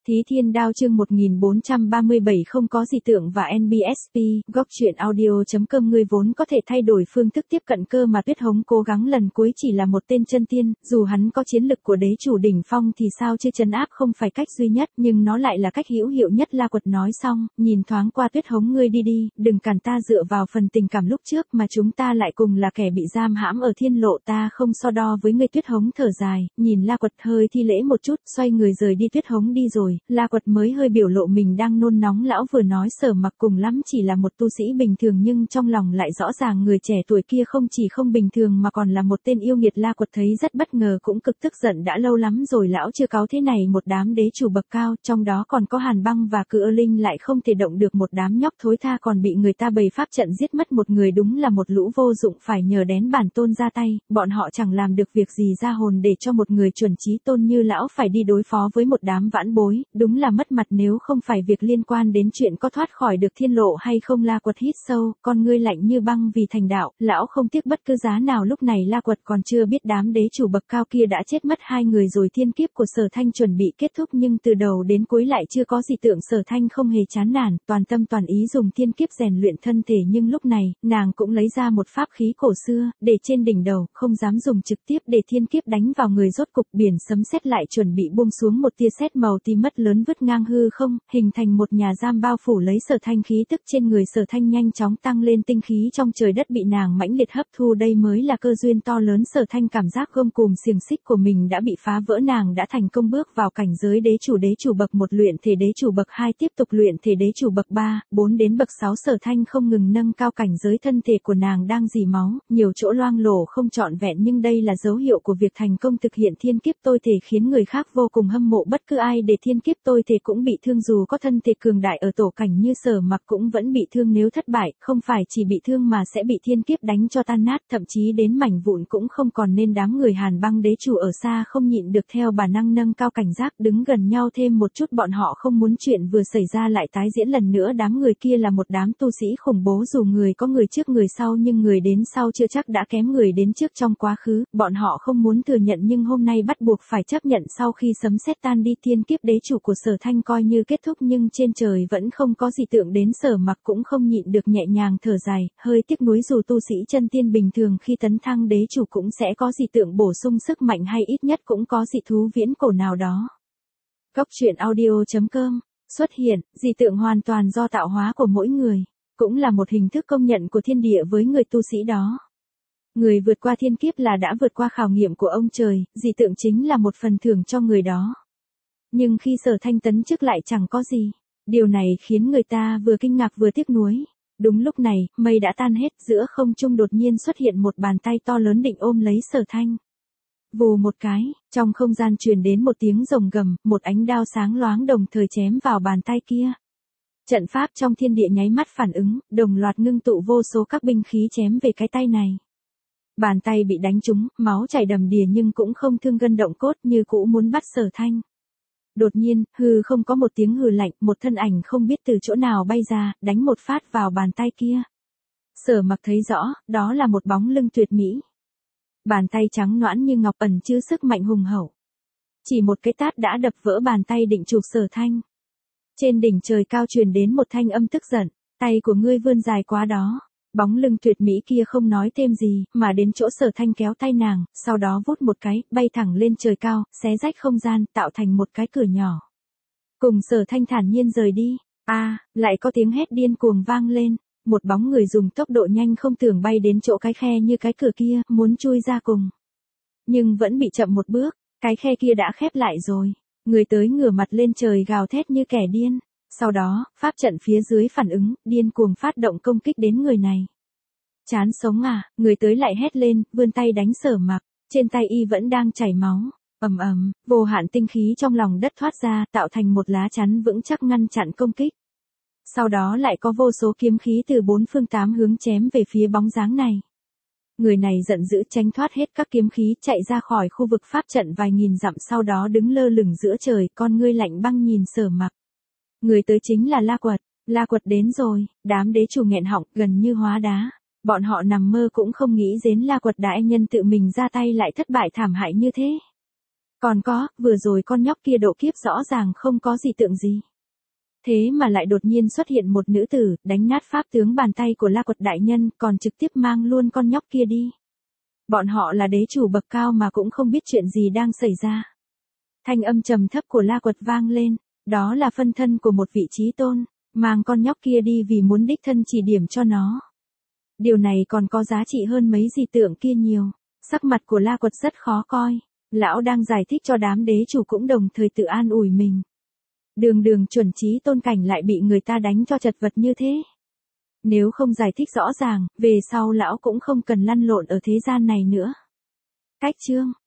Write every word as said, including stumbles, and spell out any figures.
Thí Thiên Đao chương một nghìn bốn trăm ba mươi bảy không có dị tượng và en bê ét pê, góc truyện audio chấm com ngươi vốn có thể thay đổi phương thức tiếp cận cơ mà Tuyết Hống cố gắng lần cuối chỉ là một tên chân tiên, dù hắn có chiến lực của đế chủ đỉnh phong thì sao chứ trấn áp không phải cách duy nhất nhưng nó lại là cách hữu hiệu nhất. La Quật nói xong, nhìn thoáng qua Tuyết Hống ngươi đi đi, đừng cản ta dựa vào phần tình cảm lúc trước mà chúng ta lại cùng là kẻ bị giam hãm ở thiên lộ ta không so đo với ngươi. Tuyết Hống thở dài, nhìn La Quật hơi thi lễ một chút, xoay người rời đi. Tuyết Hống đi rồi, La Quật mới hơi biểu lộ mình đang nôn nóng. Lão vừa nói Sở Mặc cùng lắm chỉ là một tu sĩ bình thường nhưng trong lòng lại rõ ràng người trẻ tuổi kia không chỉ không bình thường mà còn là một tên yêu nghiệt. La Quật thấy rất bất ngờ cũng cực tức giận, đã lâu lắm rồi lão chưa cáo thế này một đám đế chủ bậc cao, trong đó còn có Hàn Băng và Cự Linh lại không thể động được, một đám nhóc thối tha còn bị người ta bày pháp trận giết mất một người, đúng là một lũ vô dụng, phải nhờ đến bản tôn ra tay, bọn họ chẳng làm được việc gì ra hồn để cho một người chuẩn chí tôn như lão phải đi đối phó với một đám vãn bối, đúng là mất mặt. Nếu không phải việc liên quan đến chuyện có thoát khỏi được thiên lộ hay không. La Quật hít sâu, con ngươi lạnh như băng, vì thành đạo, lão không tiếc bất cứ giá nào. Lúc này La Quật còn chưa biết đám đế chủ bậc cao kia đã chết mất hai người rồi. Thiên kiếp của Sở Thanh chuẩn bị kết thúc nhưng từ đầu đến cuối lại chưa có dị tượng. Sở Thanh không hề chán nản, toàn tâm toàn ý dùng thiên kiếp rèn luyện thân thể, nhưng lúc này, nàng cũng lấy ra một pháp khí cổ xưa, để trên đỉnh đầu, không dám dùng trực tiếp để thiên kiếp đánh vào người. Rốt cục biển sấm sét lại chuẩn bị buông xuống, một tia sét màu tím mất lớn vứt ngang hư không, hình thành một nhà giam bao phủ lấy Sở Thanh. Khí tức trên người Sở Thanh nhanh chóng tăng lên, tinh khí trong trời đất bị nàng mãnh liệt hấp thu, đây mới là cơ duyên to lớn. Sở Thanh cảm giác gông cùm xiềng xích của mình đã bị phá vỡ, nàng đã thành công bước vào cảnh giới đế chủ. Đế chủ bậc một luyện thể đế chủ bậc hai, tiếp tục luyện thể đế chủ bậc ba, bốn đến bậc sáu. Sở Thanh không ngừng nâng cao cảnh giới, thân thể của nàng đang rỉ máu, nhiều chỗ loang lổ không trọn vẹn nhưng đây là dấu hiệu của việc thành công thực hiện thiên kiếp tôi thể, khiến người khác vô cùng hâm mộ. Bất cứ ai để thiên kiếp tôi thể cũng bị thương, dù có thân thể cường đại ở tổ cảnh như Sở Mặc cũng vẫn bị thương, nếu thất bại, không phải chỉ bị thương mà sẽ bị thiên kiếp đánh cho tan nát, thậm chí đến mảnh vụn cũng không còn. Nên đám người Hàn Băng đế chủ ở xa không nhịn được theo bản năng nâng cao cảnh giác, đứng gần nhau thêm một chút, bọn họ không muốn chuyện vừa xảy ra lại tái diễn lần nữa. Đám người kia là một đám tu sĩ khủng bố, dù người có người trước người sau nhưng người đến sau chưa chắc đã kém người đến trước trong quá khứ, bọn họ không muốn thừa nhận nhưng hôm nay bắt buộc phải chấp nhận. Sau khi sấm sét tan đi, thiên kiếp đế chủ của Sở Thanh coi như kết thúc nhưng trên trời vẫn không có dị tượng đến. Sở Mặc cũng không nhịn được nhẹ nhàng thở dài, hơi tiếc nuối, dù tu sĩ chân tiên bình thường khi tấn thăng đế chủ cũng sẽ có dị tượng bổ sung sức mạnh, hay ít nhất cũng có dị thú viễn cổ nào đó. Góc truyện audio chấm com xuất hiện, dị tượng hoàn toàn do tạo hóa của mỗi người, cũng là một hình thức công nhận của thiên địa với người tu sĩ đó. Người vượt qua thiên kiếp là đã vượt qua khảo nghiệm của ông trời, dị tượng chính là một phần thưởng cho người đó. Nhưng khi Sở Thanh tấn chức lại chẳng có gì. Điều này khiến người ta vừa kinh ngạc vừa tiếc nuối. Đúng lúc này, mây đã tan hết, giữa không trung đột nhiên xuất hiện một bàn tay to lớn định ôm lấy Sở Thanh. Vù một cái, trong không gian truyền đến một tiếng rồng gầm, một ánh đao sáng loáng đồng thời chém vào bàn tay kia. Trận pháp trong thiên địa nháy mắt phản ứng, đồng loạt ngưng tụ vô số các binh khí chém về cái tay này. Bàn tay bị đánh trúng, máu chảy đầm đìa nhưng cũng không thương gân động cốt, như cũ muốn bắt Sở Thanh. Đột nhiên, hừ không có một tiếng hừ lạnh, một thân ảnh không biết từ chỗ nào bay ra, đánh một phát vào bàn tay kia. Sở Mặc thấy rõ, đó là một bóng lưng tuyệt mỹ. Bàn tay trắng nõn như ngọc, ẩn chứa sức mạnh hùng hậu. Chỉ một cái tát đã đập vỡ bàn tay định chụp Sở Thanh. Trên đỉnh trời cao truyền đến một thanh âm tức giận, tay của ngươi vươn dài quá đó. Bóng lưng tuyệt mỹ kia không nói thêm gì, mà đến chỗ Sở Thanh kéo tay nàng, sau đó vút một cái, bay thẳng lên trời cao, xé rách không gian, tạo thành một cái cửa nhỏ. Cùng Sở Thanh thản nhiên rời đi. A, à, lại có tiếng hét điên cuồng vang lên, một bóng người dùng tốc độ nhanh không tưởng bay đến chỗ cái khe như cái cửa kia, muốn chui ra cùng. Nhưng vẫn bị chậm một bước, cái khe kia đã khép lại rồi. Người tới ngửa mặt lên trời gào thét như kẻ điên. Sau đó, pháp trận phía dưới phản ứng, điên cuồng phát động công kích đến người này. Chán sống à, người tới lại hét lên, vươn tay đánh Sở Mặc, trên tay y vẫn đang chảy máu. Ầm ầm, vô hạn tinh khí trong lòng đất thoát ra, tạo thành một lá chắn vững chắc ngăn chặn công kích. Sau đó lại có vô số kiếm khí từ bốn phương tám hướng chém về phía bóng dáng này. Người này giận dữ tránh thoát hết các kiếm khí, chạy ra khỏi khu vực pháp trận vài nghìn dặm, sau đó đứng lơ lửng giữa trời, con ngươi lạnh băng nhìn Sở Mặc. Người tới chính là La Quật. La Quật đến rồi, đám đế chủ nghẹn họng, gần như hóa đá. Bọn họ nằm mơ cũng không nghĩ đến La Quật đại nhân tự mình ra tay lại thất bại thảm hại như thế. Còn có, vừa rồi con nhóc kia độ kiếp rõ ràng không có gì tượng gì. Thế mà lại đột nhiên xuất hiện một nữ tử, đánh nát pháp tướng bàn tay của La Quật đại nhân, còn trực tiếp mang luôn con nhóc kia đi. Bọn họ là đế chủ bậc cao mà cũng không biết chuyện gì đang xảy ra. Thanh âm trầm thấp của La Quật vang lên, đó là phân thân của một vị chí tôn, mang con nhóc kia đi vì muốn đích thân chỉ điểm cho nó. Điều này còn có giá trị hơn mấy dị tượng kia nhiều. Sắc mặt của La Quật rất khó coi, lão đang giải thích cho đám đế chủ cũng đồng thời tự an ủi mình. Đường đường chuẩn chí tôn cảnh lại bị người ta đánh cho chật vật như thế. Nếu không giải thích rõ ràng, về sau lão cũng không cần lăn lộn ở thế gian này nữa. Cách chương